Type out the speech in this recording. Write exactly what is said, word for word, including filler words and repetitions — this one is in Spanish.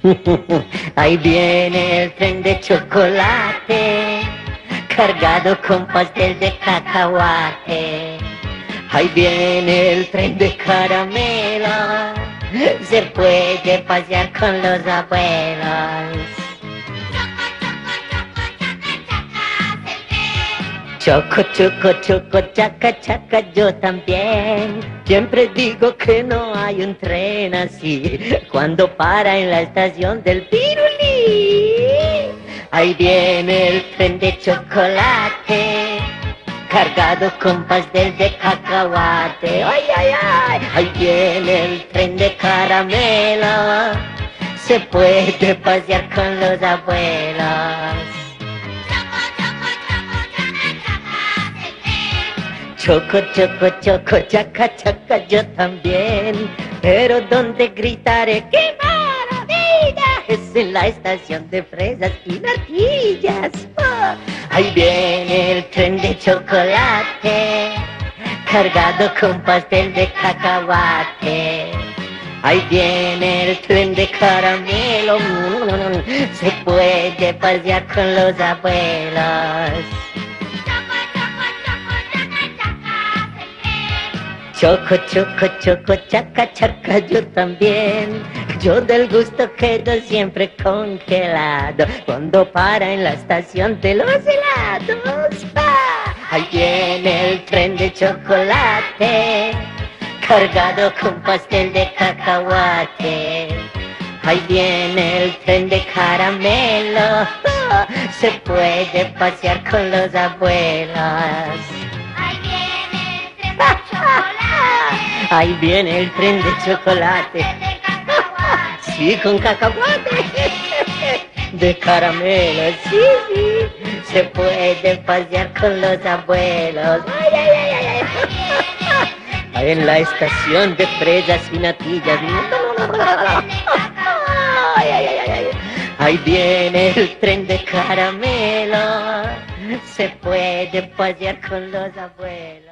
Ahí viene el tren de chocolate, cargado con pastel de cacahuate. Ahí viene el tren de caramelo, se puede pasear con los abuelos. Choco, choco, choco, chaca, chaca, yo también. Siempre digo que no hay un tren así, cuando para en la estación del Pirulí. Ahí viene el tren de chocolate, cargado con pastel de cacahuate. Ay, ay, ay. Ahí viene el tren de caramelo, se puede pasear con los abuelos. Choco, choco, choco, chaca, chaca, yo también. Pero donde gritaré ¡qué maravilla! Es en la estación de fresas y natillas. Oh. Ahí viene el tren de chocolate, cargado con pastel de cacahuate. Ahí viene el tren de caramelo, se puede pasear con los abuelos. Choco, choco, choco, chaca, chaca, yo también. Yo del gusto quedo siempre congelado cuando para en la estación de los helados. ¡Ah! Ahí viene el tren de chocolate, cargado con pastel de cacahuate. Ahí viene el tren de caramelo, ¡oh! Se puede pasear con los abuelos. Ahí viene el tren de chocolate. Sí, con cacahuate. De caramelo, sí, sí. Se puede pasear con los abuelos. Ay, ay, ay, ay, ay. Ahí en la estación de fresas y natillas. Ay, ay, ay, ay. Ahí viene el tren de caramelo. Se puede pasear con los abuelos.